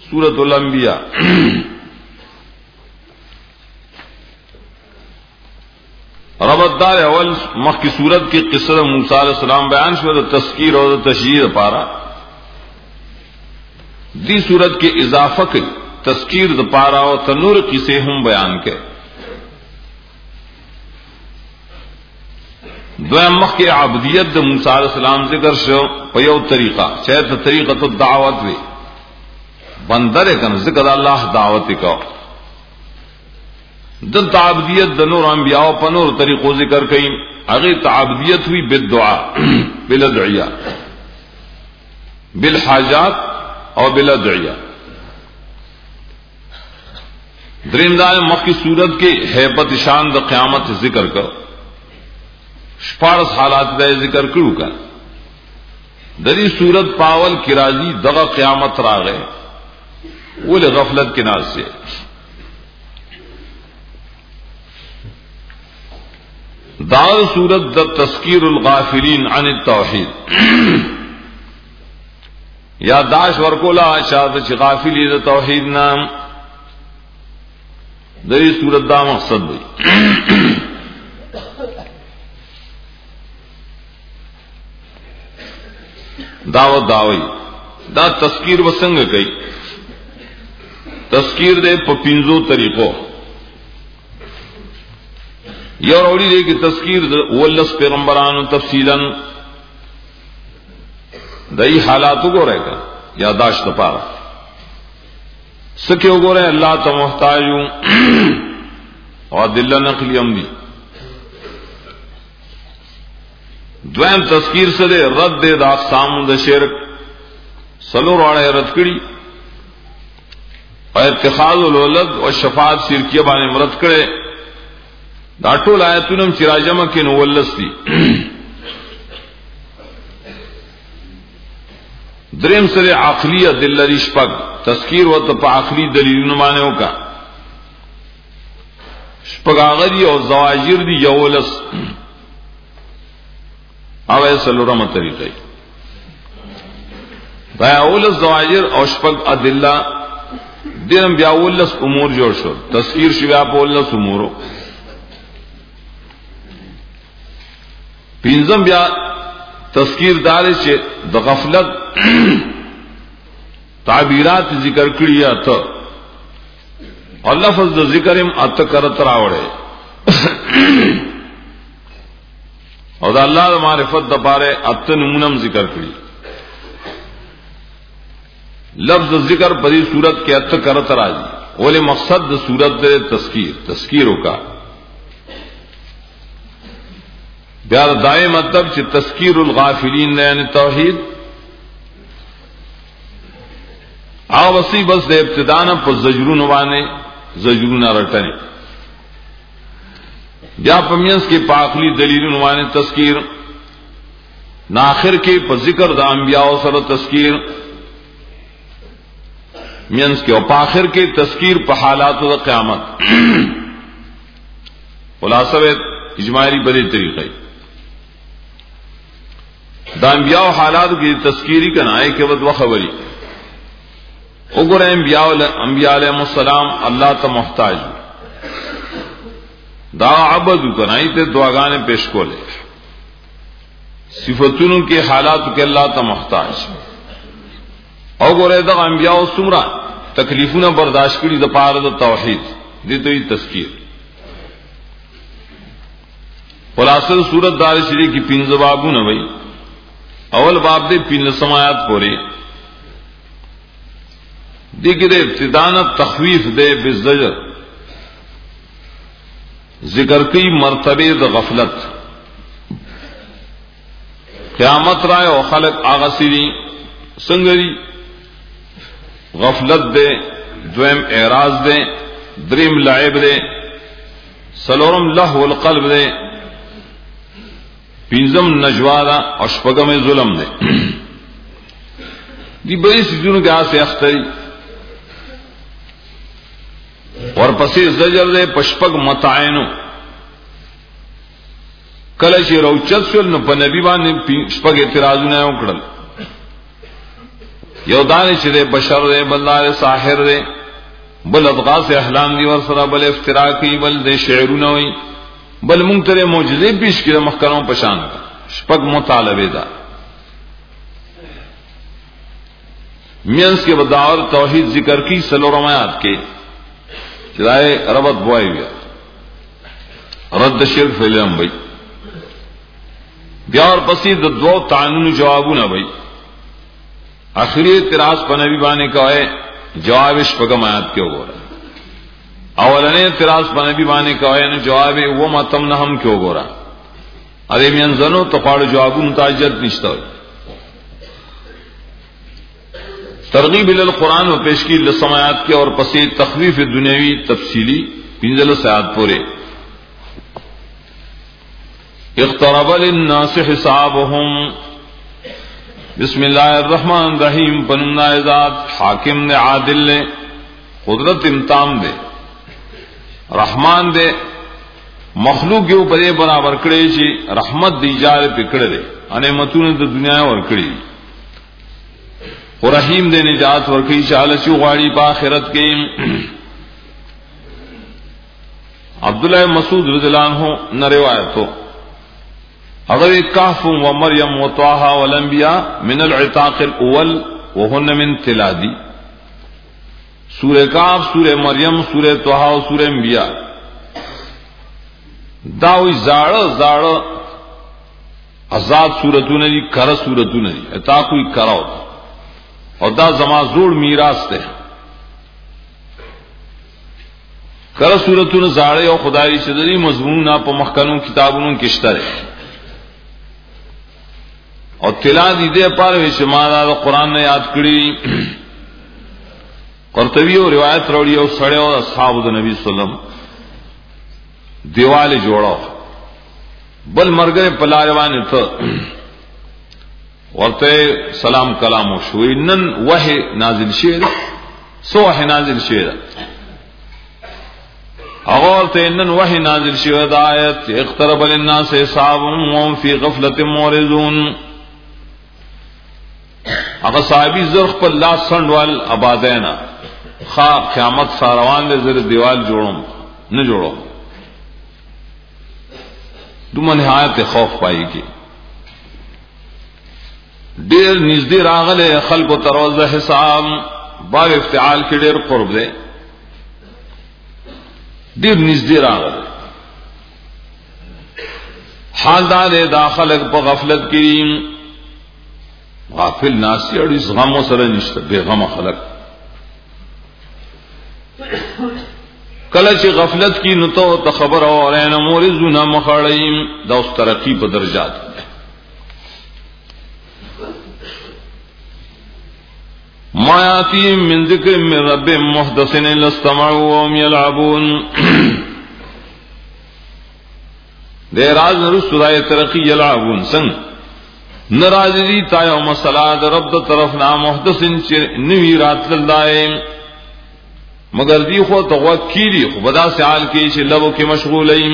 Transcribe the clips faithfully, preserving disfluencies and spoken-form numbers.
سورۃ الانبیاء ربطدار اول مخ کی سورت کی قصہ موسیٰ علیہ السلام بیان شو تذکیر اور تشجیع پارا دی سورت کے اضافہ کی تذکیر د پارا اور تنور قصے ہم بیان کے دویم مخ کی عبدیت د موسیٰ علیہ السلام ذکر شو پیو طریقہ چاہے طریقۃ الدعوت وی بندر کن ذکر اللہ دعوت کا دل تعبدیت د نور انبیاء پنور طریقوں ذکر کئی اگے تعبدیت ہوئی بالدعاء بالادعیہ بالحاجات اور بالادعیہ درندان مخ کی صورت کے ہیبت شان د قیامت ذکر کر شپارس حالات دے ذکر کرو کا دری صورت پاول کی راضی دغا قیامت را گئے وہ غفلت کے ناز سے دار صورت د تذکیر الغافلین عن التوحید یا داش ورکولا شاد چ غافلی د توحید نام دری صورت دا مقصد ہوئی دعوت داوی دا تذکیر وسنگ گئی تذکیر دے پپینزو طریقوں یا روڑی دے کی تذکیر ولس پیغمبران تفصیلا دئی حالاتوں کو رہے گا یاداشت پارا سکے گو رہے اللہ تو محتاج ہوں اور دل نقلی عمدی دویم تذکیر سے دے رد دے دا اقسام دا شرک سلو راڑے رد کری اور اتخاذ الولد اور شفاعت شرکیہ بانے مرد کرے داٹو لایتونم چراجمہ کے نولس دی دریم سر عقلی دل رشپک تذکیر و تپا عقلی دلیل نمانیوں کا شپگاغری اور زواجر دی یولس اوے سلورم طریقے بیا اولس زواجر اور شپگ ادلہ درم بیا اولس امور جوڑ شو تذکیر شبیا پا اولس امورو پینزم بیا تذکیر دارے چھے دا غفلت تعبیرات ذکر کریا تا اور لفظ دا ذکرم ات کرت راوڑے اور دا اللہ دا معرفت دا پارے ات نمونم ذکر کری لفظ ذکر پری صورت کے ات کرت راجی ولی مقصد دا صورت دے تذکیر تذکیروں کا بیار دائیں مطلب چھ تذکیر الغافلین یعنی توحید آوسی بس دے ابتدانا پر زجرون وانے زجرون رٹنے بیا پمینس کے پاکلی دلیلون وانے تذکیر ناخر کے پر ذکر دا انبیاء سر تذکیر مینس کے اور پاخر کے تذکیر پر حالات دا قیامت خلاصہ اجمالی بڑے طریقے دا انبیاء و حالات کی تذکیری کا نائے کے ود و خبری اگر انبیاء انبیاء علیہ السلام اللہ تا محتاج دا عبدو کا نائی تے دعاگانے پیش کو لے صفتوں کے حالات کے اللہ تا محتاج اگر دا انبیاء و سمرا تکلیفوں برداشت کری دا پار دا توحید دی تو یہ تذکیر خلاصہ صورت دار شریف کی پین زبابوں نہ بھائی اول باب دے پین سمایات پورے دیکھ دے ابتدان تخویف دے بالزجر ذکر کی مرتبے دا غفلت قیامت رائے و خلق آغسری سنگری غفلت دے دویم اعراض دے دریم لعب دے سلورم لہو القلب دے پینزم نجوارا اور شپگم ظلم دے دی بڑی سیزنوں کے آسے اختری اور پسی زجر دے پشپگ متعینو کلشی روچت شل نو پا نبی بانی شپگ اعتراضو نے اکڑل یو دان چرے بشر دے بلدار ساحر دے بل اضغاث احلام دی ورسرا بل افتراء کی بل دے شعرون ہوئی بل منتر معجزے پیش کی مخکروں پشان کا شپک مطالبے دا مینس کے بداور توحید ذکر کی سلو رمایات کے چلائے ربط بوائی گیا رد شرک فیلم بھائی بیا اور پسی دو تعنون جوابوں نہ بھائی آخری اعتراض پر نبی بانے کا ہے جواب شپگم آیات کیوں گو رہا اولنے اعتراض پر نبی بانے کا ہے جواب وہ متم نہ ہم کیوں گو رہا ارے مینزنو تو پاڑ جوابوں متاجد نشتا ہوئی ترغیب القرآن و پیشکی لسمایات کے اور پسی تخویف دنیاوی تفصیلی پنزل سیاد پورے اقترب للناس حسابهم بسم اللہ الرحمن الرحیم پنمنا ذات حاکم نے عادل نے قدرت امتام دے رحمان دے مخلوق کے اوپر برابر کڑے چی رحمت دی جار پکڑے دے نعمتوں نے دنیا اور کڑی اور رحیم دے نجات ورکی چالچی غاڑی پا آخرت کے عبداللہ مسعود رضی اللہ عنہ نہ روایت ہو اگر کہف و مریم و طٰہٰ والانبیاء من العتاق الاول وہن من تلادی سورہ کہف سورہ مریم سورہ طٰہٰ و سورہ انبیاء داوی زاڑ زاڑ آزاد سورتوں نے کر سورتوں نے عتاق کوئی کرا ہوتا اور دا زما زوڑ میراث تے کر سورتوں نے زاڑے اور خدای شدری مضمون آپ مخکنوں کتابوں کشترے اور تلا دی دے پار شمالا قرآن نے یاد کری قرطبی اور روایت روڑی اور سڑے اور اصحاب نبی صلی اللہ علیہ وسلم دیوال جوڑا بل مرگرے پلاروان تھا ورتے سلام کلام شوئی نن وحی نازل شیر سو وحی نازل شیر اغورتے نن وحی نازل شیر آیت اقترب للناس حسابهم وهم فی غفلت مورزون اگر صحابی زرخ پر لا سنڈ وال ابادینا خواہ قیامت ساروان لے زر دیوال جوڑوں نہ جوڑو دو نہایت خوف پائی کی دیر نزدی راغل خلق و تروز حساب باب افتعال کی دیر قرب دے دیر نزدی راغل حال دا دے داخل پا غفلت کریم غافل ناسی اور اس غم و سر نشتا بے غم خلق کلچ غفلت کی نتو تخبر اور این مورزو نہ مخاڑیم دا اس ترقی پا درجات ما یاتیم من ذکر من رب محدثن لستمعوا وهم یلعبون دے راز نرست دائے ترقی یلعبون سنگ نراجی تایا مسئلہ رب دا طرف نا محدثن چر نوی رات للدائے مگر دی خو تغوک کی دی خو بدا سے حال کی چھ لبو کی مشغولیم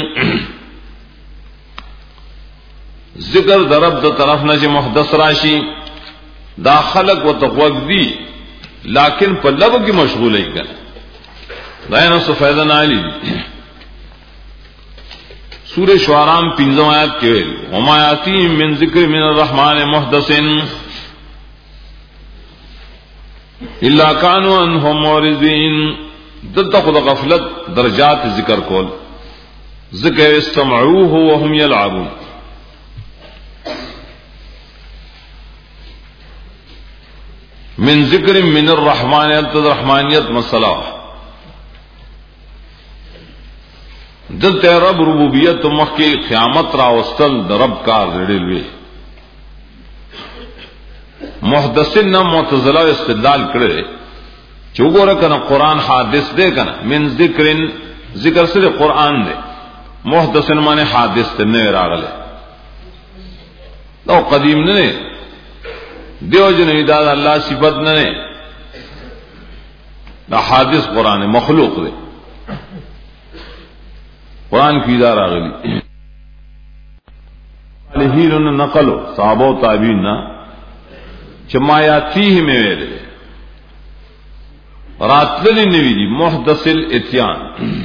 ذکر دا رب دا طرف نا چھ محدث راشی دا خلق و تغوک دی لیکن پر لبو کی مشغول ہی کر دائنا سفیدن آلی سورہ شعرام پینزم آیات کے وما یاتیم من ذکر من الرحمن محدثن الا کانوا عنہ معرضین دلتا خود غفلت درجات ذکر کول ذکر استمعوه وهم یلعبون من ذکر من الرحمانیت رحمانیت مسئلہ دلتے رب ربوبیت مخی قیامت را وستل در رب کار ریڈلوی محدثن نہ معتزلہ استدلال کرے چوگو رکنا قرآن حادث دے کنا من ذکر ذکر سے قرآن دے محدثن مانے حادث تے نوے راغلے دو قدیم نے دیو جنوی داد اللہ صفت نے دا حادث قرآن مخلوق دے قرآن کی دار آگلی صالحین نقلو صحابہ و تابعین نا چمایاتی میں ویلے راتللی نوی دی محدث الاتیان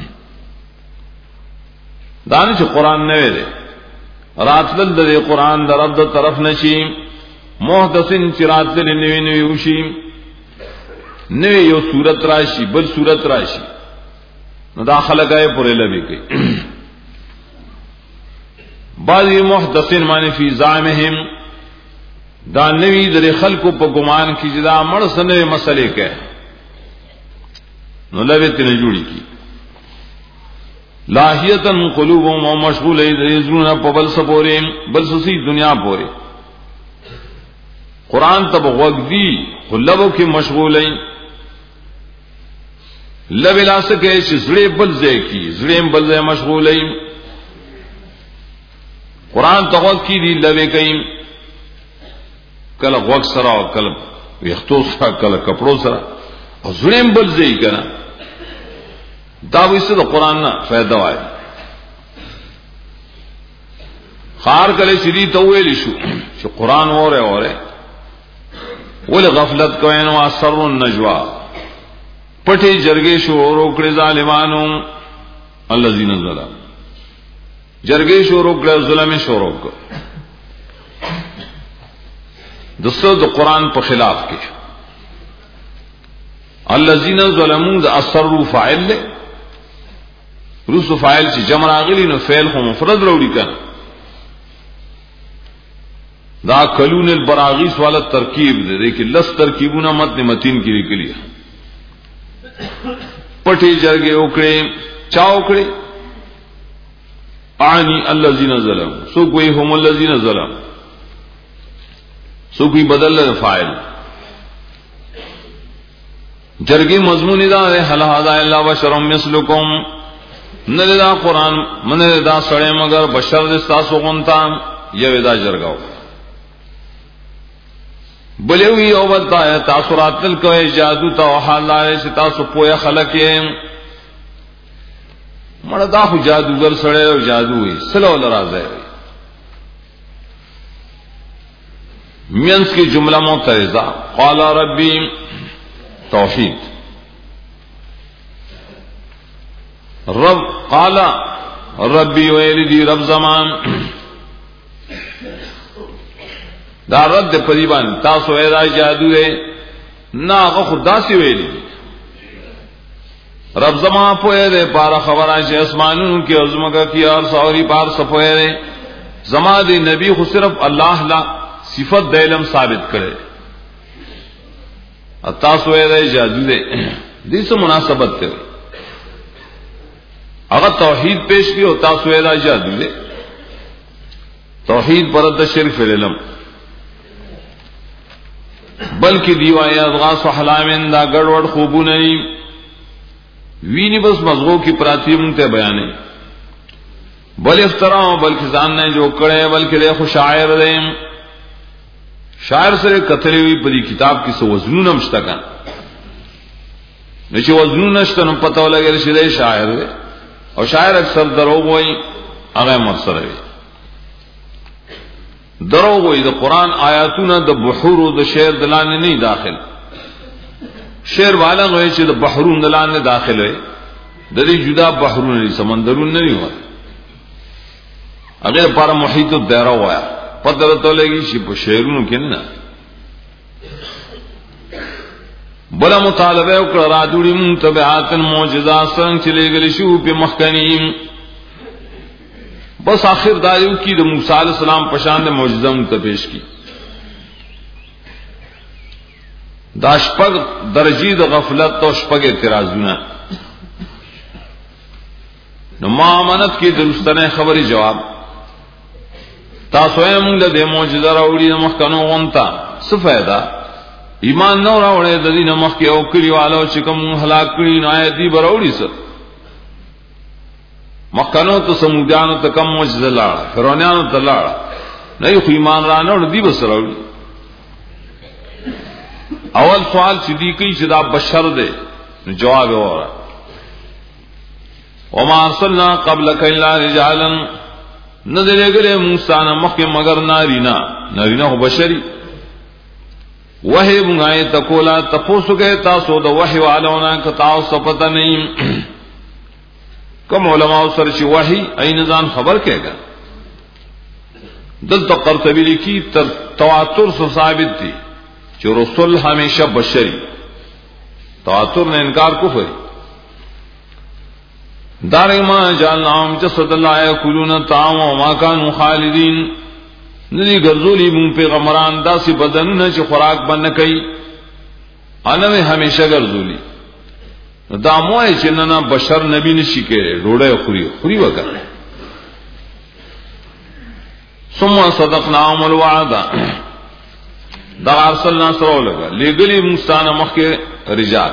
دانی چھ قرآن نوی دے راتلل دے قرآن در رب در طرف نشی محدثن چھ راتللی نوی نوی وشی نوی یو صورت راشی بل صورت راشی داخل گئے پورے لبی گئی بعضی محدثین معنی فی زعمہم دا نوی در خلقو پا گمان کی جدا مرس نوی مسئلے کے نو لبی تینے جوڑی کی لاہیتن قلوبهم و مشغول ایزرون پا بل سپورے بل سسی دنیا پورے قرآن تب غوگ دی لبو کی مشغول ہیں لب لا سکے زڑے بلزے کی زڑے بلزے مشغول ہیں قرآن تو غوگ کی دی لبے کہیں کل غوگ سرا کل ویختو سرا کل کپڑوں سرا اور زڑے بلزے ہی کنا داو اس سے تو قرآن نہ فائدہ آئے خار کلے سیدھی تویلی شو شو قرآن ہو رہے ہو رہے ولی غفلت کوئن و اثر النجوا پٹھے جرگے شو روکڑے ظالمانوں الذین ظلم جرگے شو روکڑے ظلم شو روک دوسرو دو قرآن پر خلاف کے الذین ظلمون دا اثر فاعل لے روس فاعل چی جمع آگلی نو فعل خو مفرد روڑی کن دا کلون البراغیس والا ترکیب دے دیکھ لس ترکیبونا متن متین کی نکلی پٹی جرگے اکڑے چا اکڑے آنی الذین ظلم سو کوئی ہم الذین ظلم سو کوئی بدل فاعل جرگی مضمون دا ہے حل هذا الا بشر مثلکم نلدا قرآن من دا سڑے مگر بشر دستاسو غنتا یہ دا جرگاو بلے ہوئی او بتا ہے تاثرات تل کوئی جادو تا حال آئے سے تاسو پویا خلق ہے مردا خو جادوگر سڑے اور جادو ہوئی سلو لراز ہے مینس کی جملہ معترضہ قال ربی توحید رب قال ربی ویلی رب زمان دا رد پریبان تاسو ایدا جادو ہے نا خدا سی ویلی رب زمان پوئے دے پارا خبران چے اسمانون کی عظمگا کی اور سوری پار سپوئے دے زمان دے نبی خود صرف اللہ لا صفت دے علم ثابت کرے تاسو ایدا جادو دے دی سے مناسبت کرے اگر توحید پیش کی ہو تاسو ایدا جادو دے توحید پرد شرک علم بلکہ دیوائی اضغاث و حلامین دا گڑوڑ خوبو نہیں وینی بس مضغو کی پراتی منتے بیانے بل افتراؤ بلکہ زان نے جو کڑے بلکہ دے خوش شاعر دے شاعر سرے قتلی ہوئی پری کتاب کی سو وزنون امشتکن نیچے وزنون اشتن پتہ لگے رشدے شاعر دے اور شاعر اکثر دروغ ہوئی اغیر مرسر ہوئی دروغ ہوئی دا قرآن آیاتونا دا بحور و دا شعر دلانے نہیں داخل شعر والا ہوئے چھے دا بحرون دلانے داخل ہوئے دا دی جدا بحرون نہیں سمندرون نہیں ہوا اگر پارا محیط الدیرہ ہوا پتہ رتو لگی شپ شعرونو کننا بلا مطالبہ اکر رادوڑی منتبعاتن موجزات سنگ چلے گلی شو پہ مخکنیم بس آخر دایو کی دا موسیٰ علیہ السلام پشاند معجزہ منتبیش کی دا شپگ درجی دا غفلت تو شپگ اعتراضونا نو معامنت کی درستن خبری جواب تاسو ایم دے معجزہ راوڑی مخکنو غنتا سفیدہ ایمان نو راوڑے ددی نمخ کے اوکری والو چکم ہلاک کری نو آیتی براوڑی سر مخکنو تو سمودیانو تا کم معجزہ لارا فرونیانو تا لارا نہیں خو ایمان رانا اور دی بس راوڑی اول سوال صدیقی چدا بشر دے جواب اور وما ارسلنا قبلک الا رجالا نہ دے گلے موسیٰ نہ مخ مگر نارینا نارینا ہو بشری وحی منگائے تکولا تپوسو گئے تاسو دا وحی والاونا کتاو سپتا نہیں کم علماء سر چی وحی این ازان خبر کہے گا دل تو قرطبی لکی تواتر سے ثابت تھی کہ رسول ہمیشہ بشری تواتر نے انکار کفر دار ما جعلناهم جسد اللہ یاکلون طعام وما كانوا خالدین ندی گرزولی من پیغمبران دا سی بدنونه چې خوراک بن کئی انوی ہمیشہ گرزولی دا موئے چې ننا بشر نبی نشی کہے ڈوڑے خوری خوری وکر ثم صدقناهم الوعد دا ارسلنا سرو لگا لگلی مستان مخ کے رجال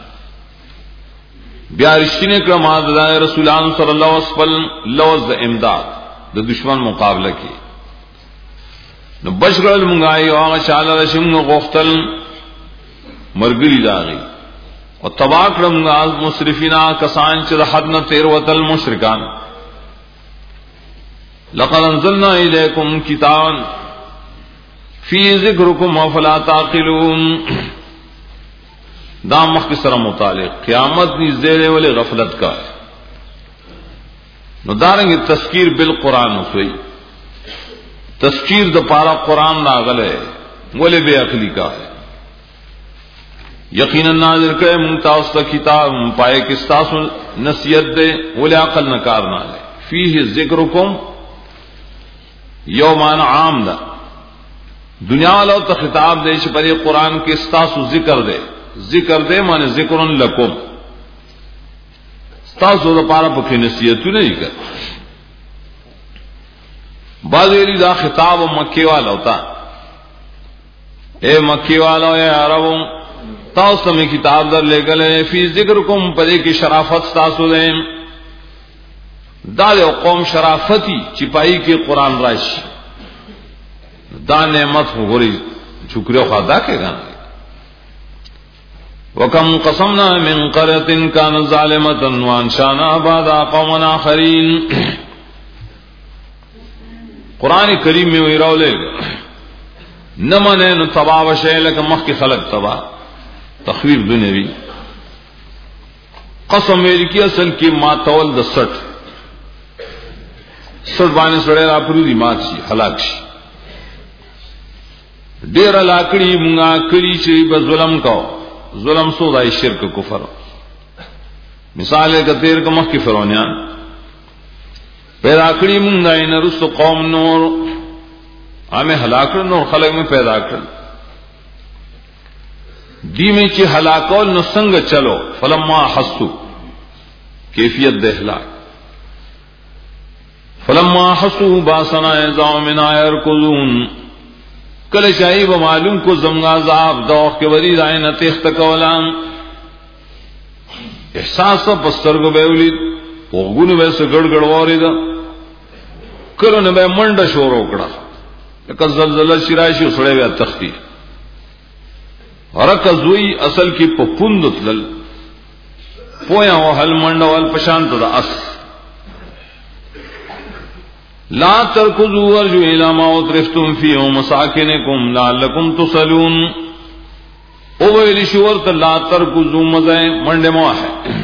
بیا رشتینے کرم آدھا رسولان صلی اللہ علیہ وسلم لوز دا امداد دا دشمن مقابلہ کی نو بشگرل منگائی آغا چالا رشم نو غفتل مرگری داغی و تباک رمگاز مصرفینا کسان چد حدن تیروتل مشرکان لقد انزلنا الیکم کتابا فی ذکرکم افلا تعقلون دام مخ کی سر متعلق قیامت نی زیر والے غفلت کا ہے نو دارنگی تذکیر بالقرآن ہوئی تذکیر دا پارا قرآن ناغل ہے ولی بے عقلی کا ہے یقیناً نازل کرے منتاز کا کتاب پائے کستاس نصیحت دے ولی عقل نکار نہ لے فیہ ذکرکم یومان عام دا دنیا والوں تو خطاب دے پر یہ قرآن کے استاس ذکر دے ذکر دے مانے ذکر لکم استاس دا پارا پکی نصیحت نہیں کر بعض ویلی دا خطاب مکی والا ہوتا اے مکی والا اے عربوں تاؤس میں کتاب در لے گلے فی ذکرکم پدے کی شرافت ستاسو دیں دا دے قوم شرافتی چپائی کے قرآن رائش دا نعمت ہو گوری شکریہ خدا کے گانا وَكَمْ قَسَمْنَا مِنْ قَرْيَةٍ كَانَتْ ظَالِمَةً وَأَنشَأْنَا بَعْدَهَا قَوْمًا آخَرِينَ قرآن کریم میں وہی رو لے گا نہ منے نہ تباہ وشے لکہ مخ کی خلق تباہ تخویف دنیاوی قسم میری کی اصل کی ماتول دا سٹ سٹ بانے سڑے را پرودی مات شی ہلاک شی دیر لاکڑی منگا کری چی بظلم کو ظلم سو دائی شرک کفر مثال ہے کہ تیر کا مخ کی فرونیان پیدا کری منگا ان رس قوم نور ہمیں ہلاک نور خلق میں پیدا کر دی میں چی ہلاکول نو سنگ چلو فلما حسو کیفیت دے ہلاک فلما حسو باسنا اعزاؤ من آئر کذون کل چاہی با معلوم کو زمگا زعاب دوخ کے ورید آئین تیخت کولان احساس پستر کو بیولید پوگون بیسے گڑ گڑ وارید کلو نبے منڈ شور اکڑا لکہ زلزلہ شرائشی سڑے بے تختی ورک زوئی اصل کی پپندت لل پویا و حل منڈ وال پشانت دا اس لا ترکضوا ورجو الى ما اترفتم فيه مساکنکم لعلکم تصلون او ویلی شورت لا ترکضوا مزائے منڈ موا ہے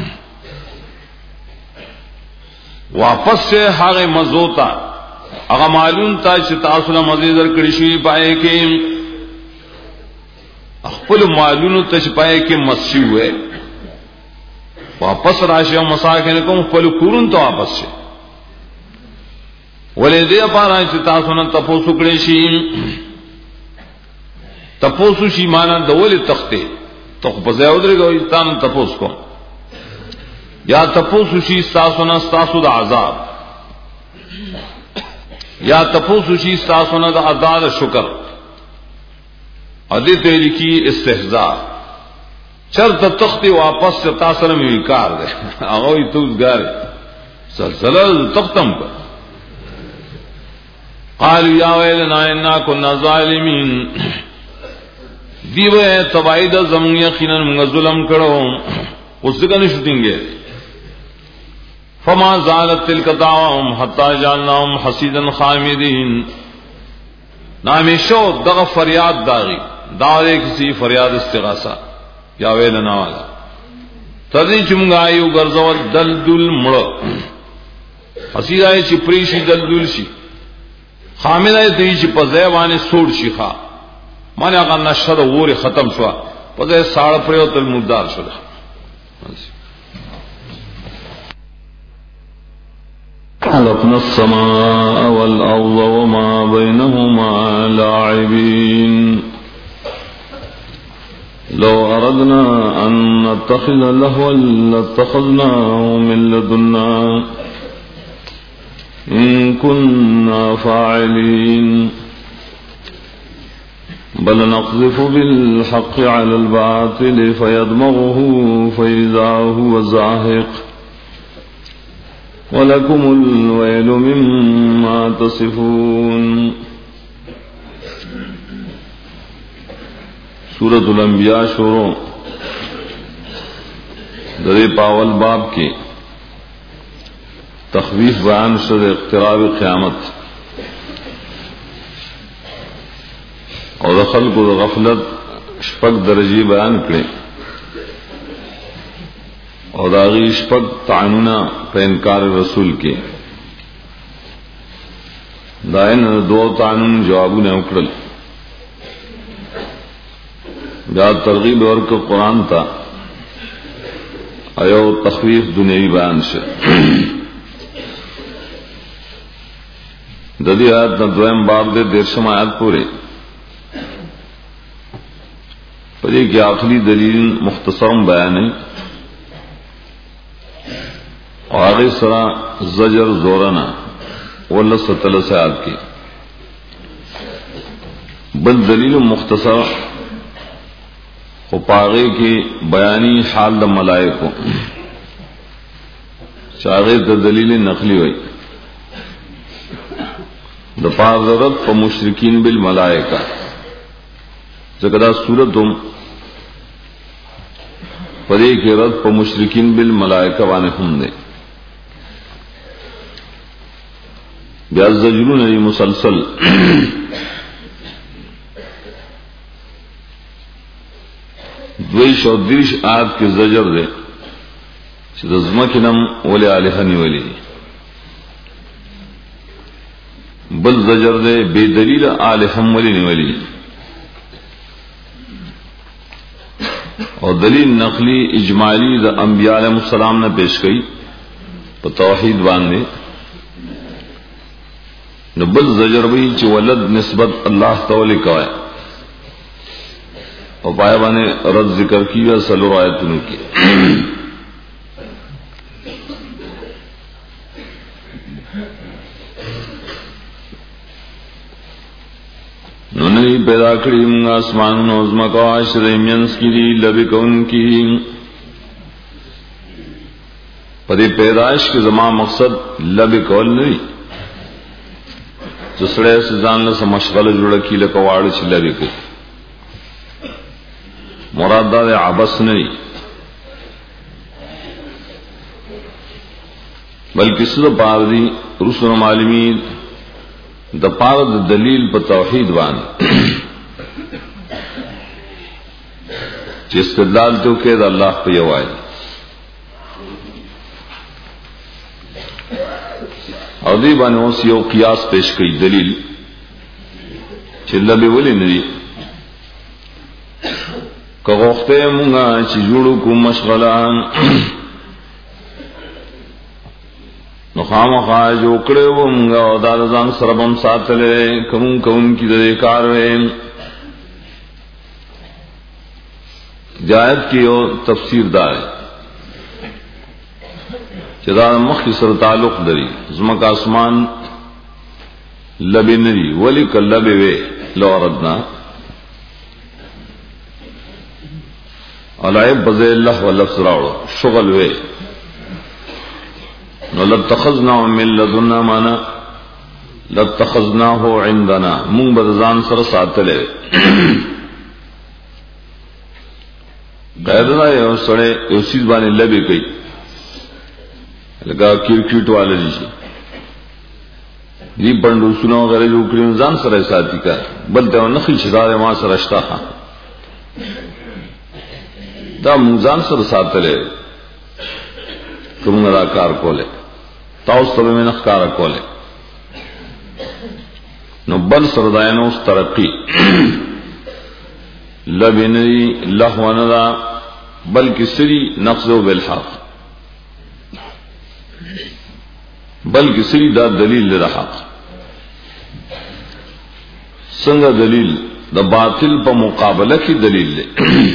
واپس سے حاغ مزوتا اگا معلوم تا چھ تاثلہ مزید در کڑشوی پائے کہ اخپل معلوم تا چھ پائے کہ مسیح ہوئے واپس راشی و مساکنکم اخپل کورن تو واپس سے ولی دے پارا چھ تاثلہ تپوسو کڑشی تپوسو شی مانا دولی تختے تخ پزے ادرے گا تانا تپوس کو یا تپوسو شی ستاسونا ستاسو دا عذاب یا تپوسو شی ستاسونا دا عذاب شکر ادی تیری کی استحضاء چرت تختی واپس سے تاثر میں وکار دے آگوی توز گارے سلسلہ تختم کر قالوا یا ویلنا انا کنا ظالمین دیو ہے تباید زمون یقینا من ظلم کرو اس کا نشتیں گے فما زالت تلک دعواهم حتی جعلناهم حصیدا خامدین نامی شو دغ فریاد داغی دعوے کسی فریاد استغاثہ یا ویلنا والا تدی چمگا یو گرزول دلدل مڑ حسید آئے چی پریشی دلدل شی خامد آئے دی چی پزیوانی سوڑ شی خواہ مانے اگر نشد غور ختم شوا پزے ساڑ پریو تل مردار شدا خلقنا السماء والأرض وما بينهما لاعبين لو أردنا أن نتخذ لهوا لاتخذناه من لدنا إن كنا فاعلين بل نقذف بالحق على الباطل فيدمغه فإذا هو زاهق وَلَكُمُ الْوَيْلُ مِمَّا تَصِفُونَ سورۃ الانبیاء شروع درے پاول باب کے تخویف بیان شد اقتراب قیامت اور خلق و غفلت شپک درجی بیان کرے اور داغی شپک تعنونا پہ انکار رسول کے دائن دو تعنون جوابوں نے اکڑل بیا ترغیب اور کو قرآن تا ایو تخویف دنیوی بیان سے ددی آیت نہ دویم باب دے دیرشم آیت پورے پدی کی آخری دلیل مختصرم بیان ہے اور آگے سرا زجر زورنا واللہ ستلہ سے آد کی بل دلیل مختصر خپاغے کی بیانی حال دا ملائکو چاغے دا دلیل نقلی ہوئی دا پاغرت پا مشرکین بالملائکہ زکرہ سورتم پدے کے رد پا مشرکین بالملائکہ وانے ہم دے بیاز زجرون ای مسلسل دویش اور دیش آیت کے زجر دے چیز ازمکنم ولی آلہنی ولی بل زجر دے بے دلیل آلہم ولی نولی اور دلیل نقلی اجمالی دا انبیاء علیہ السلام نے پیش کی پا توحید باندے نبل زجر بھی چی ولد نسبت اللہ تعالی کا ہے اور پائے بانے رد ذکر کی ہے سلو آیتنوں کی نونے پیدا کری منگا اسمان نوزمہ کا عشر امینس کی دی لبکن کی پدی پیدائش کے زمان مقصد لبکن نہیں سڑے سے جان لسا مشغل جوڑا کی لکواڑ چلا بھی کئی مراد دا عبس نہیں بلکہ سر پار دی رسول معلومین دا پار دا دلیل پا توحید بان چی استدلال تو کہ دا اللہ پہ یوائی اور دی بانے اس یو قیاس پیش کی دلیل چلہ بے ولی ندی کہ غوختے مونگا چی جوڑو کو مشغلان نخام خواہ جو کڑے وہ مونگا اور دادزان سربم ساتلے کمون کمون کی دے کارویں جایت کی او تفسیر دار چدار مخ کی سر تعلق دری زمک آسمان لبی ندی ولی کل لبی وے لو اردنا علائب بزے اللہ و لفظ راوڑو شغل وے نو لتخذنا من لدنا مانا لتخذنا ہو عندنا مونگ بدزان سر ساتلے قیدنا یو سڑے یو سیز بانے لبی کئی لگا کرکٹ والے جی دی بندو سنو غیر جو کریم زان سر ساتھی کا بلتے وہ نخی شدار وہاں سر اشتا خان دا موزان سر ساتلے کم دا کار کولے تاؤس تب میں نخکارا کولے نو بل سردائنو اس ترقی لبنی لحوانا بلکہ سری نقضو بالحق بلکہ سری دا دلیل دا حق سنگ دلیل دا باطل پا مقابلہ کی دلیل لے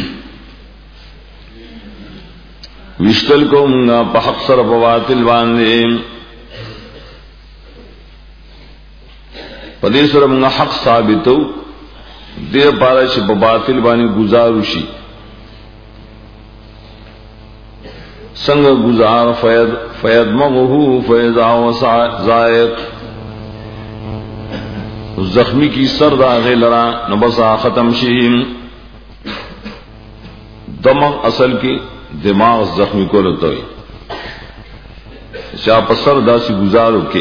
وشتل کو منگا پا حق سر پا باطل باندے پا دے سر منگا حق ثابتو دے پارا چھ پا باطل باندے گزارو شی سنگ گزار فید فید مغہو فیضا وزائق زخمی کی سر دا غیلرا نبسا ختم شیم دماغ اصل کی دماغ زخمی کو لتوئی شاہ پسر دا سی گزارو کے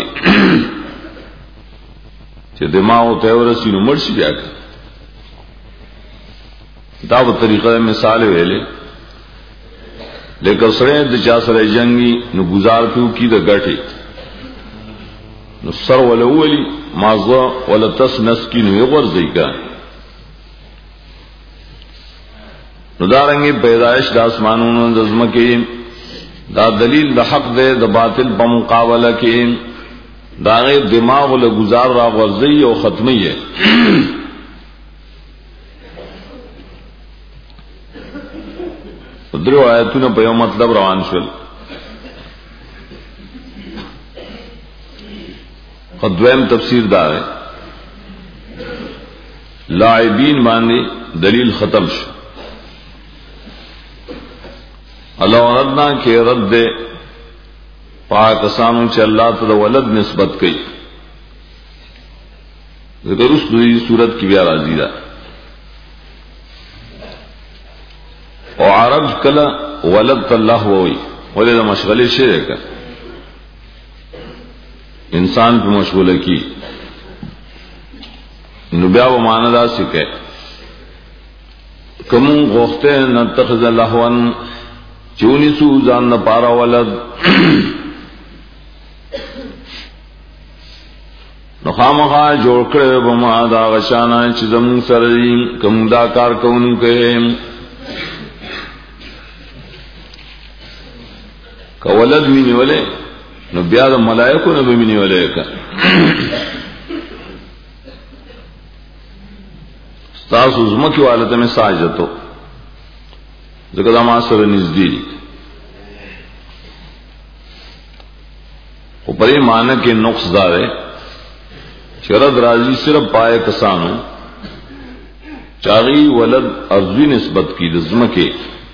چھے دماغ تیورسی نو مرسی بیا کر کتاب طریقہ مثال ویلے لیکن سرے دچا سرے جنگی نو گزار پیو کی دا گٹی نو سر ولولی مازا ولتس نسکی نو یغور زیگا نو دارنگی پیدائش دا اسمانون دزمکی دا دلیل دا حق دے دا باطل پا مقابلہ کی دا غیر دماغ لگزار را غرزی و ختمی ہے درو آیتون پا یو مطلب روان شل قدویم تفسیر دار ہے لاعبین باندے دلیل ختم شو اللہ ردنا کے رد دے پاکستانوں چ اللہ تعالی ولد نسبت کی ذکر اس دوی صورت کی بیا راضی دا اور عرب کلا ولد اللہ ہوئی ولد مشغلے شے کا انسان پہ مشغولہ کی نبیا و ماندہ سکے کم غوختے نتخذ لہون چونی سو زان نہ پارا ولد نخامخا جوڑ کرے بما دا غشانا چزم سرین کم دا کار کون کے کا ولد مینی ولے نو بیا دا ملائکو نو بمینی ولے کا ستاس عظمکی والت میں ساجتو ذکر دا ماسر نزدیل اوپری معنی کے نقص دارے شرد راضی صرف پائے کسانو چاغی ولد ارضی نسبت کی رزم کے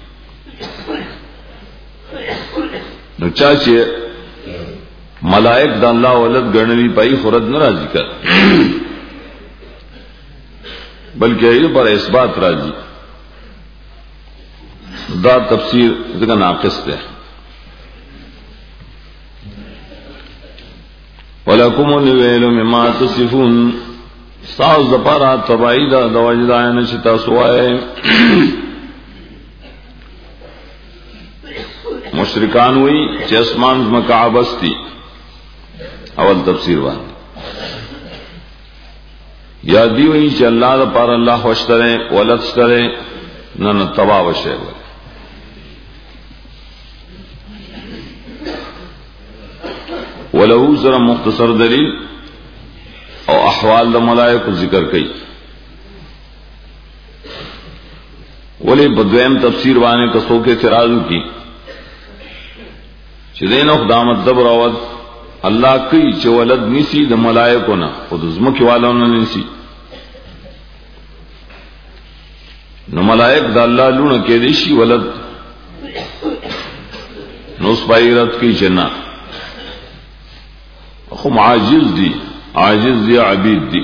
نو چاچے ملائک دا اللہ ولد گرنوی پائی خورد نہ راضی کر بلکہ یہ پر اثبات راضی دا تفسیر ذکر ناقص ہے وَلَكُمُ الْوَيْلُ مِمَّا تَصِفُونَ ساز دپارا تبائی دا دواجدائن شتا سوائے مشرکان ہوئی چھ اسمان مکعبس تھی اول تفسیر بان یادی ہوئی چھ اللہ دا پار اللہ وشترے ولدشترے نہ تباہ وشے ہوئے ولہو ذرا مختصر دلیل او احوال دا ملائک کو ذکر کئی ولی بدویم تفسیر وانے کسو کے اعتراض کی چدین اقدامت دبر اود اللہ کی چ ولد نیسی دا ملائکو نا خود ازمکی والا نا نیسی نو ملائک دا اللہ لون کے دیشی ولد نو اس پائی رد کی چنا خم عاجز دی عاجز دی عبید دی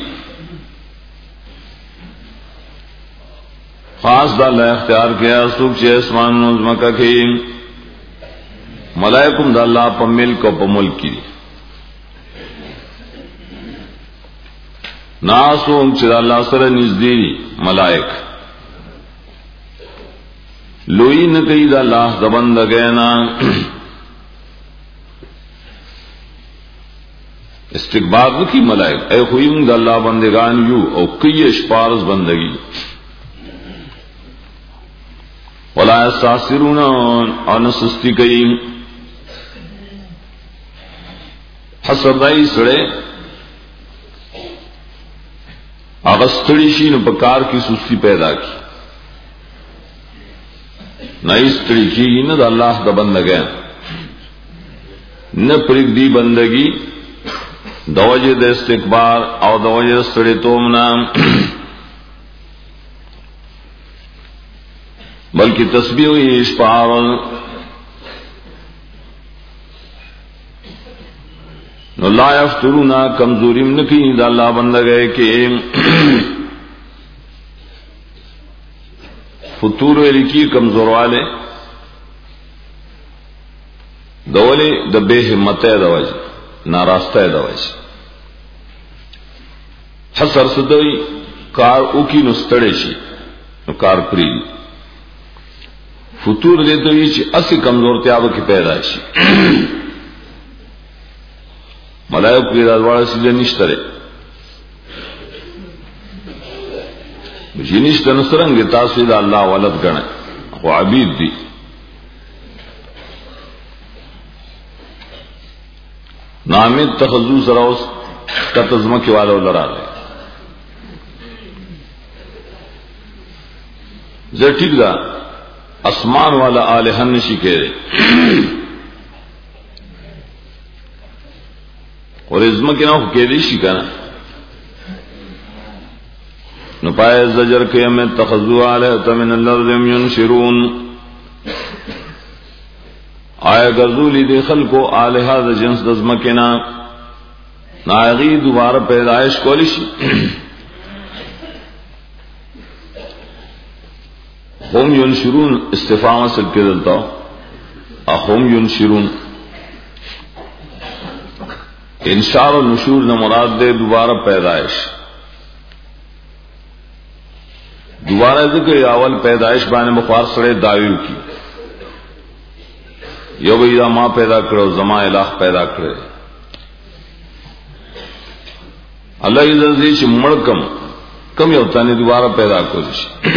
خاص دا اللہ اختیار کیا سوک چھ اسمان نظمہ کا کہ ملائکم دا اللہ پا ملک و پا ملک کی دی ناسوم چھ دا اللہ سر نزدی ملائک لوئی نہ کئی دا اللہ دا بندگینا استقبال کی ملائک اے خویم دا اللہ بندگان یو او کئی اشپارز بندگی ولا یستعسرون اور نسستی کئی حسردائی سڑے اغسطڑی شی نو پکار کی سستی پیدا کی نہ استڑی کی نہ دا اللہ دا بندگین نہ پرک دی بندگی دوجہ دا استکبار او دوجہ سڑے تومنا بلکہ تسبیح ہوئی اشپار نو لا یفترونا کمزوریم نکی دا اللہ بندہ گئے کہ فطور لکی کمزور والے دولے دا بے حمت دواج ناراستہ دواج حسر صدوی کار اوکی نستڑے شی نو کار پری فطور دیتے ہوئی چی اسی کمزور تیاب کی پیدائشی ملائک کی دادوارا سیدھے نشترے یہ نشتر نسرنگی تاسوید اللہ ولد گنے وہ عبید دی نامید تخذو سراؤس کتزمکی والا لرا لے زر ٹھیک دا اسمان والا آلہن نشی کہہ رہے اور ازمہ کی ناو کہہ دی شی کہنا نپائے زجر کے ہمیں تخذو آلہتا من الارض ینشرون آیا گرزولی دے خلقو آلہا دا جنس دزمہ کے نا نائغی دوبارہ پیدائش کولی شی هم ینشرون استفام اصل کے دلتا اهم ینشرون انشار و نشور نہ مراد دے دوبارہ پیدائش دوبارہ ذکر اول پیدائش بانے بخار سڑے دائیو کی یو بھئی دا ماں پیدا کرو زما الہ پیدا کرے اللہ عزت دیش مڑ کم کم یوتانی دوبارہ پیدا کرو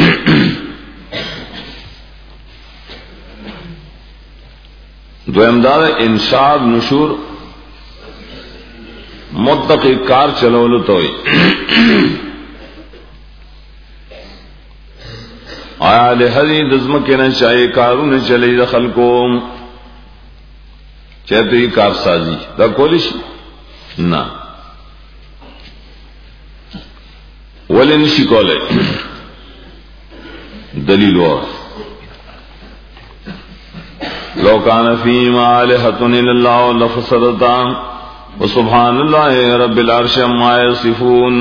دو امداد انشاء نشور متقی کار چلولو توئی آیا لحظی دزم کے نہ چاہیے کاروں نے چلے دخل کو چاہتے ہی کار سازی دا کولش نہ ولی نشی کولے دلیل اور لو کان فیما آلہۃ الا اللہ لفسدتا وسبحان اللہ رب العرش عما یصفون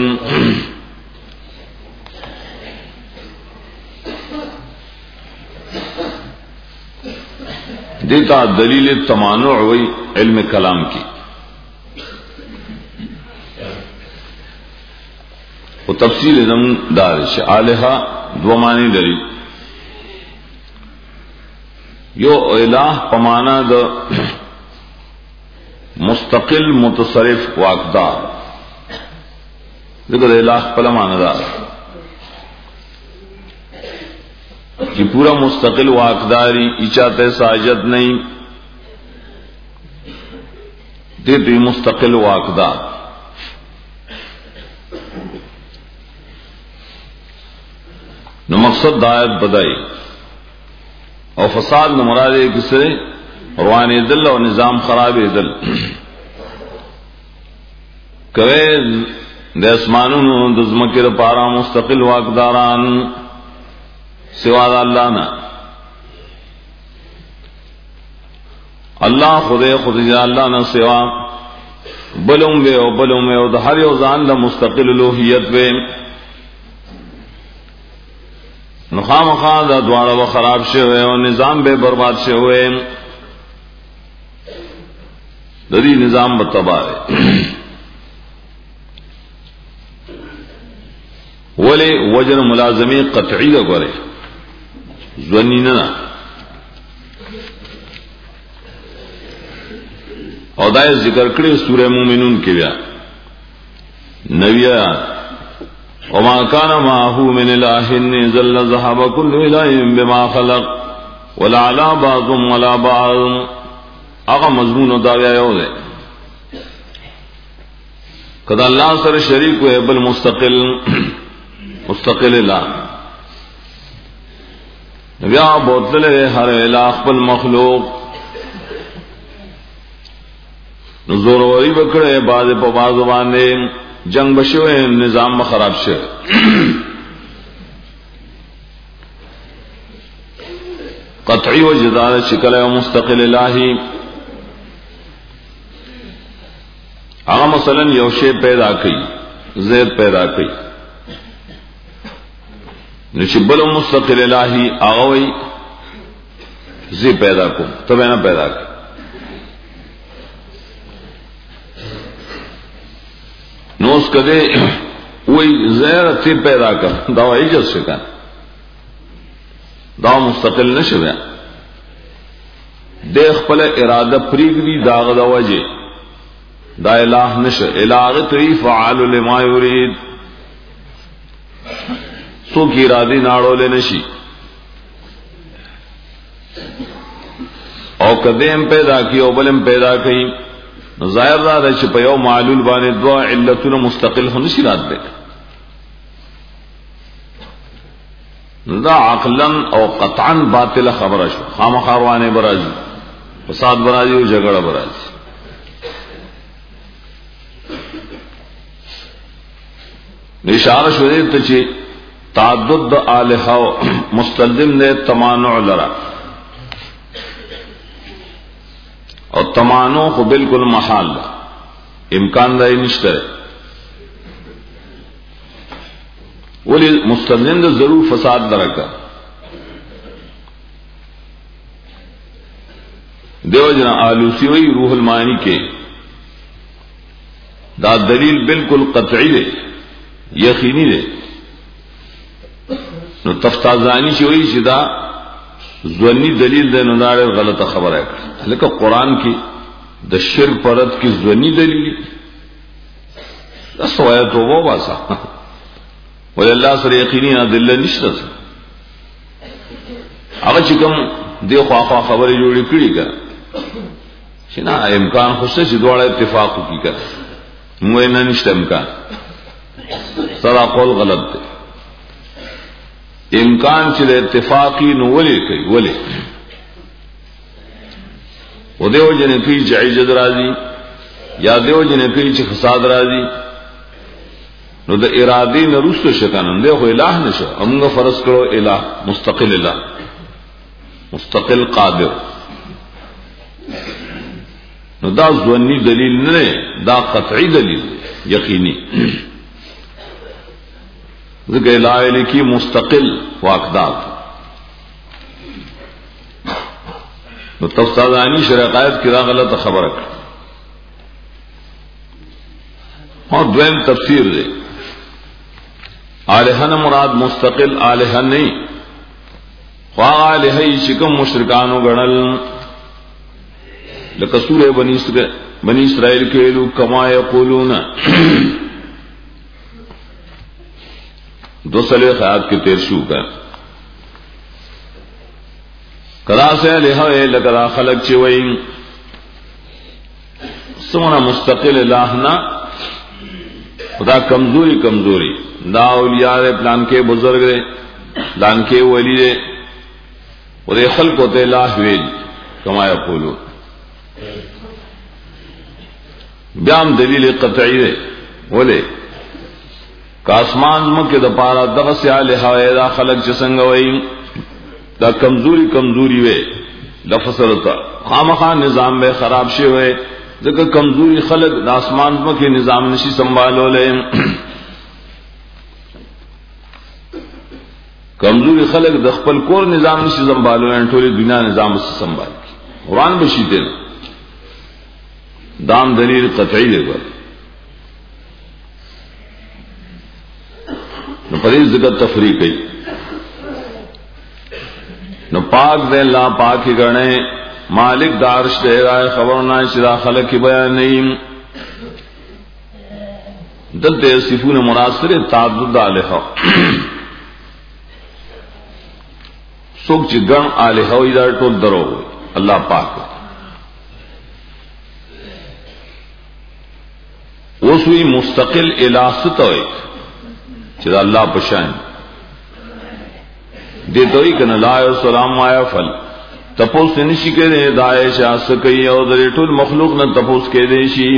دیتا دلیل تمانع ہوئی علم کلام کی وہ تفصیل نم دارش آلہہ دو معنی دری یو الہ پمانا دا مستقل متصرف واقدار ذکر الہ پلا مانا دار کہ پورا مستقل واقداری اچاتے ساجد نہیں دیتی مستقل واقدار نو مقصد دایت بدائی اور فساد نہ مراد ہے کسے روان دل اور نظام خراب دل کرے دسمانوں دزمکر پارا مستقل واقداران سوا اللہ نہ اللہ خدے خود اللہ نہ سوا بلوم وے او بلوم وے او ہر یو ځان د مستقل الوهیت وے نخام خان دا دوارا و خراب شے ہوئے اور نظام بے برباد شے ہوئے دری نظام بتباہ ہے ولی وجن ملازمی قطعی دا گورے زنی نہ اور دائے ذکر کرے سورہ مومنون کے بیا نویہ وما كان معه من اله ذل ذهب كل اله بما خلق ولا على بعض ولا بعض اغا مضمون داویا یو دے کدا اللہ سر شریک ہے بل مستقل مستقل لا نبیا بوتلے ہر الہ بل مخلوق نزور وری بکڑے باز پا باز باندے جنگ بشوے نظام میں خراب شوے قطعی و جدال شکل و مستقل الہی آغا مثلا یوشے پیدا کی زید پیدا کی نشبل و مستقل الہی آغوی زی پیدا کو تب اینا پیدا کی نوس کدے وہی زہر تی پیدا کر داو ایجز شکا داو مستقل نشویا دیکھ پلے ارادہ پریگ دی داغ دا وجہ دا الہ نش الہ تری فعال لما یرید سو کی ارادی ناڑو لے نشی او کدیم پیدا کی او بلم پیدا کی ظاہر دا ہے چې په یو معلول باندې دوا علتونه مستقل هم نشي رات دے دا عقلا او قطعا باطل خبره شو خامخاروانه برازي فساد برازي او جګړه برازي اشاره شو دې ته چې تعدد الہ مستلزم نے تمانع لرا اور تمانوں کو بالکل محال امکان دہ نشتر ولی مستلزم دا ضرور فساد درکا دیو جنا آلوسی وی روح المعانی کے دا دلیل بالکل قطعی دے یقینی دے نو تفتازانی چی ہوئی چی دا زونی دلیل دے نو غلط خبر ہے لیکن قرآن کی دا شرک پرد کی زونی دلیل سوایا تو وہ باسا ولی اللہ سر یقینی دل نشتا سا اگر چکم دے خواہ خواہ خبری جوڑی کڑی کر چنا امکان خوشتا چی دوڑا اتفاق کی کر موینا نشتا امکان سرا قول غلط دے امکان چلے اتفاقی نو ولی کئی ولی و دیو جنے کئی چی عجد رازی یا دیو جنے کئی چی فساد رازی نو دا ارادی نروستو شکنن دیو خو الہ نشو امونگا فرض کرو الہ مستقل الہ مستقل قادر نو دا زونی دلیل نرے دا قطعی دلیل یقینی ذکر الہ لکی مستقل واقدار نو تفسادانی شرقائد کی را غلط خبر کر اور دویم تفسیر دے آلہن مراد مستقل آلہن نہیں خواہ آلہی شکم مشرکانو گڑل لکسور بنی اسرائیل کے لوگ کما یقولون دو سلے خیات کے تیر شو کر کدا سے لہوے لکدا خلق چوئی سمنا مستقل الہنا خدا کمزوری کمزوری دا اولیاء دے پلان کے بزرگ دے پلان کے ولی دے وہ دے خلق ہوتے الہ ویل کما یقولون بیام دلیل قطعی دے بولے کاسمان مکہ دا پارا دغس آلہا وے دا خلق چسنگ وئی دا کمزوری کمزوری وے لفصلتا خامخان نظام بے خراب شے ہوئے ذکر کمزوری خلق دا اسمان مکہ نظام نشی سنبھالو لے کمزوری خلق دا خپل کور نظام نشی سنبھالو لے ٹولی دنیا نظام سے سنبھال کی قرآن بشیتے نا دام دلیل قطعی دے گا نو پریز ذکر تفریق ہے نو پاک دے اللہ پاک ہی گنے مالک دارش دے رائے خبر نہ چرا خلق کی بیان نہیں دلتے صفون مناصر تعدد آلہا سوک چی گن آلہا ادھر ٹول درو اللہ پاک وہ سوئی مستقل الہ ستوئی چرا اللہ پشائن دیتوئی کن لا سلام آیا فل تپوس نشی کے دے دائے شاہ سکی او در ٹول مخلوق نہ تپوس کے دے شی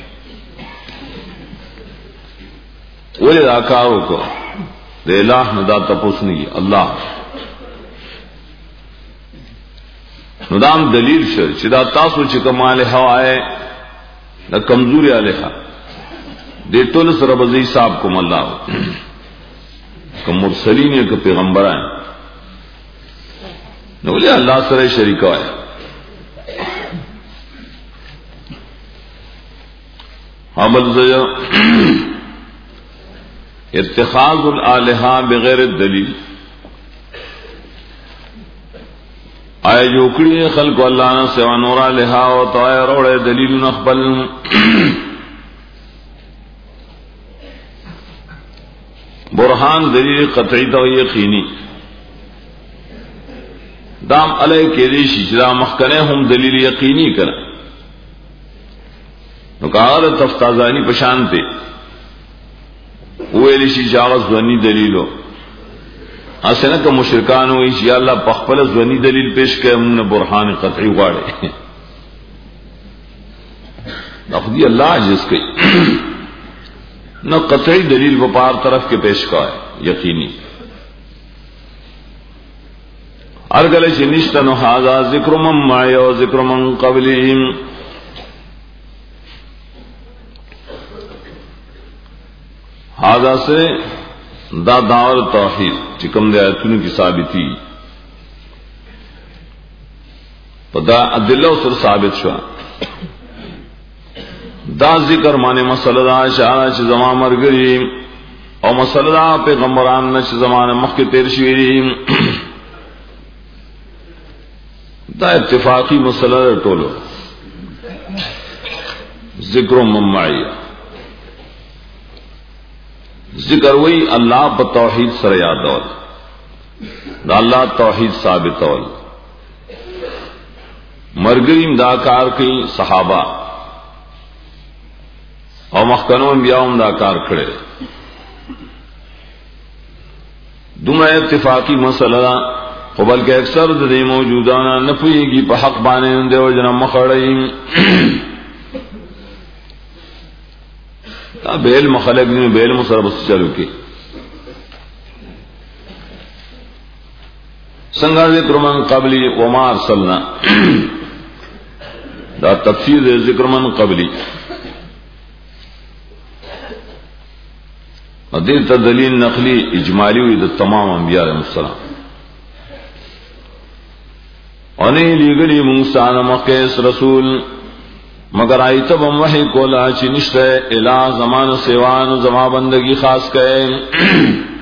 ولی دا کارو کو دے الہ نہ دا تپوس نہیں اللہ ندام دلیل شر چدا تاسو چکم آلہا آئے دا کمزوری آلہا دے ٹول سر بزی صاحب کم اللہ کم مرسلین یا کم پیغمبرائن نولی اللہ سر شریکہ ہے عمل زجر اتخاذ الالہا بغیر الدلیل آئے جوکڑی خلق اللہ نے سوا نورا لہا و طائر روڑے دلیل نخبل برہان دلیل قطعی تو یقینی دام علیہ کے دیشی چدا مخکنے ہم دلیل یقینی کریں نکاغر تفتازانی پشانتے وہ لیشی چاغذ ونی دلیلو اسے نہ کہ مشرکان ہوئی یا اللہ پخپل ونی دلیل پیش کرے ہم نے برہان قطعی واڑے نخدی اللہ عجز کی نہ قطعی دلیل وپار طرف کے پیش کا ہے یقینی ارگل چنشتن ہاذا ذکر من معی و ذکر من قبلہم ہاذا سے دا دعوت توحید چکم دے آیتون کی ثابتی پدا ادلہ سر ثابت شوا دا ذکر مانے مسئلہ دا شاہ چھ زمان مرگری او مسئلہ دا پیغمبران نچ زمان مخی تیر شویری دا اتفاقی مسئلہ دا ٹولو ذکر ممعی ذکر وی اللہ پا توحید سر یاد دول دا اللہ توحید ثابت دول مرگریم دا کار کی صحابہ اور مخکنوں انبیاء دا کار کھڑے دمرا اتفاقی مسئلہ و بلکہ اکثر دے موجودانا نفوئی کی پا حق بانے دے و جنم مخڑئیم تا بیل مخلق دیں بیل مصر بس چلو کی سنگا ذکر من قبلی وما ارسلنا دا تفسیر دے ذکر من قبلی دیر تا دلیل نقلی اجمالی ہوئی دا تمام انبیاء علیہ السلام انہیں لیگلی موسیٰ نمقیس رسول مگر آئی تب ہم وحی کولا چی نشتے الہ زمان سیوان زمان بندگی خاص کہے